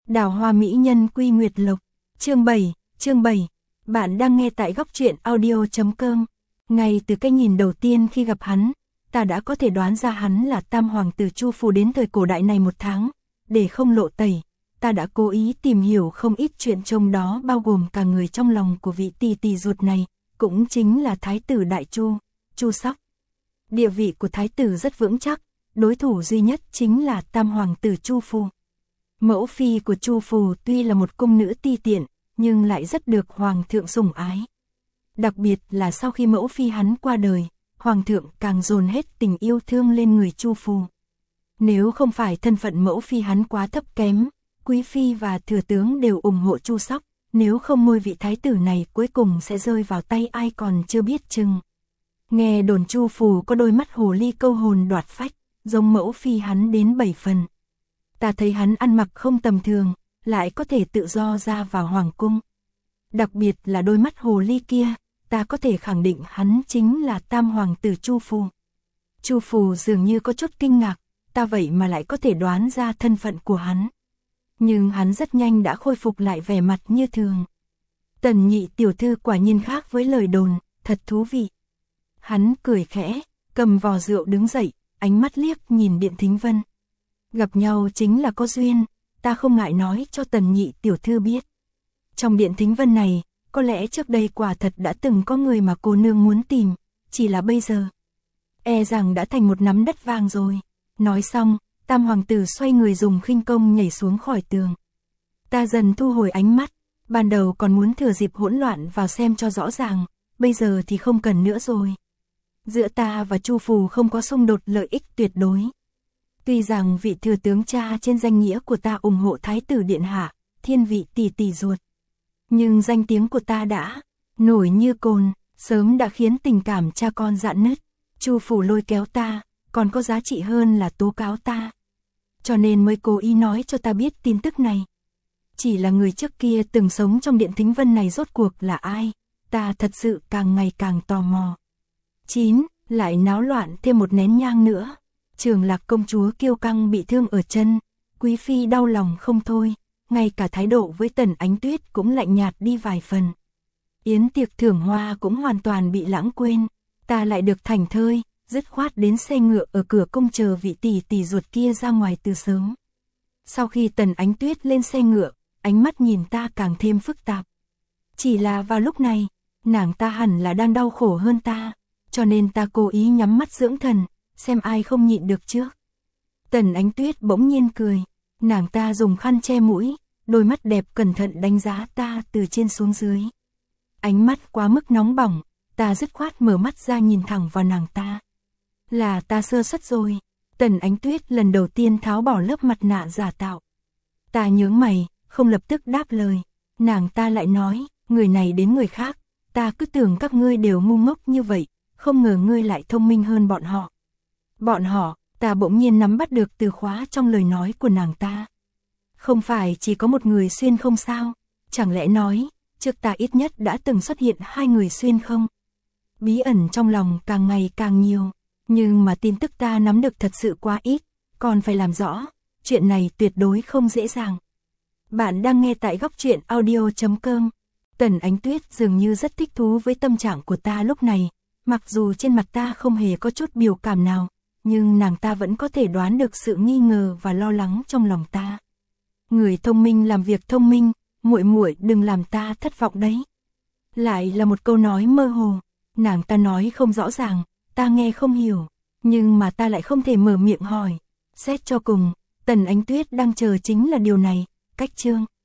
Đào hoa mỹ nhân Quy Nguyệt Lộc. Chương 7. Bạn đang nghe tại góc truyện audio.com. Ngay từ cái nhìn đầu tiên khi gặp hắn, ta đã có thể đoán ra hắn là tam hoàng tử Chu Phù đến thời cổ đại này 1 tháng. Để không lộ tẩy, ta đã cố ý tìm hiểu không ít chuyện trong đó, bao gồm cả người trong lòng của vị tỷ tỷ ruột này, cũng chính là Thái tử Đại Chu, Chu Sóc. Địa vị của Thái tử rất vững chắc, đối thủ duy nhất chính là tam hoàng tử Chu Phù. Mẫu phi của Chu Phù tuy là một cung nữ ti tiện, nhưng lại rất được hoàng thượng sủng ái. Đặc biệt là sau khi mẫu phi hắn qua đời, hoàng thượng càng dồn hết tình yêu thương lên người Chu Phù. Nếu không phải thân phận mẫu phi hắn quá thấp kém, quý phi và thừa tướng đều ủng hộ Chu Sóc, nếu không ngôi vị thái tử này cuối cùng sẽ rơi vào tay ai còn chưa biết chừng. Nghe đồn Chu Phù có đôi mắt hồ ly câu hồn đoạt phách, giống mẫu phi hắn đến 7 phần. Ta thấy hắn ăn mặc không tầm thường, lại có thể tự do ra vào hoàng cung. Đặc biệt là đôi mắt hồ ly kia, ta có thể khẳng định hắn chính là tam hoàng tử Chu Phù. Chu Phù dường như có chút kinh ngạc, ta vậy mà lại có thể đoán ra thân phận của hắn. Nhưng hắn rất nhanh đã khôi phục lại vẻ mặt như thường. Tần nhị tiểu thư quả nhiên khác với lời đồn, thật thú vị. Hắn cười khẽ, cầm vò rượu đứng dậy, ánh mắt liếc nhìn Điện Thính Vân. Gặp nhau chính là có duyên, ta không ngại nói cho Tần nhị tiểu thư biết. Trong Điện Thính Vân này, có lẽ trước đây quả thật đã từng có người mà cô nương muốn tìm, chỉ là bây giờ e rằng đã thành một nắm đất vàng rồi. Nói xong, tam hoàng tử xoay người dùng khinh công nhảy xuống khỏi tường. Ta dần thu hồi ánh mắt, ban đầu còn muốn thừa dịp hỗn loạn vào xem cho rõ ràng, bây giờ thì không cần nữa rồi. Giữa ta và Chu Phù không có xung đột lợi ích tuyệt đối. Tuy rằng vị thừa tướng cha trên danh nghĩa của ta ủng hộ thái tử điện hạ, thiên vị tỷ tỷ ruột, nhưng danh tiếng của ta đã nổi như cồn, sớm đã khiến tình cảm cha con rạn nứt. Chu Phù lôi kéo ta, còn có giá trị hơn là tố cáo ta. Cho nên mới cố ý nói cho ta biết tin tức này. Chỉ là người trước kia từng sống trong Điện Thính Vân này rốt cuộc là ai, ta thật sự càng ngày càng tò mò. 9. Lại náo loạn thêm một nén nhang nữa. Trường Lạc công chúa kiêu căng bị thương ở chân, quý phi đau lòng không thôi, ngay cả thái độ với Tần Ánh Tuyết cũng lạnh nhạt đi vài phần. Yến tiệc thưởng hoa cũng hoàn toàn bị lãng quên, ta lại được thảnh thơi, dứt khoát đến xe ngựa ở cửa cung chờ vị tỷ tỷ ruột kia ra ngoài từ sớm. Sau khi Tần Ánh Tuyết lên xe ngựa, ánh mắt nhìn ta càng thêm phức tạp. Chỉ là vào lúc này, nàng ta hẳn là đang đau khổ hơn ta, cho nên ta cố ý nhắm mắt dưỡng thần, xem ai không nhịn được trước. Tần Ánh Tuyết bỗng nhiên cười, nàng ta dùng khăn che mũi, đôi mắt đẹp cẩn thận đánh giá ta từ trên xuống dưới. Ánh mắt quá mức nóng bỏng, ta dứt khoát mở mắt ra nhìn thẳng vào nàng ta. Là ta sơ suất rồi. Tần Ánh Tuyết lần đầu tiên tháo bỏ lớp mặt nạ giả tạo. Ta nhướng mày, không lập tức đáp lời. Nàng ta lại nói, người này đến người khác, ta cứ tưởng các ngươi đều ngu ngốc như vậy, không ngờ ngươi lại thông minh hơn bọn họ. Bọn họ, ta bỗng nhiên nắm bắt được từ khóa trong lời nói của nàng ta. Không phải chỉ có một người xuyên không sao, chẳng lẽ nói, trước ta ít nhất đã từng xuất hiện 2 người xuyên không? Bí ẩn trong lòng càng ngày càng nhiều, nhưng mà tin tức ta nắm được thật sự quá ít, còn phải làm rõ, chuyện này tuyệt đối không dễ dàng. Bạn đang nghe tại góc truyện audio.com. Tần Ánh Tuyết dường như rất thích thú với tâm trạng của ta lúc này, mặc dù trên mặt ta không hề có chút biểu cảm nào, nhưng nàng ta vẫn có thể đoán được sự nghi ngờ và lo lắng trong lòng ta. Người thông minh làm việc thông minh, muội muội đừng làm ta thất vọng đấy. Lại là một câu nói mơ hồ, nàng ta nói không rõ ràng, ta nghe không hiểu, nhưng mà ta lại không thể mở miệng hỏi. Xét cho cùng, Tần Ánh Tuyết đang chờ chính là điều này, cách chương.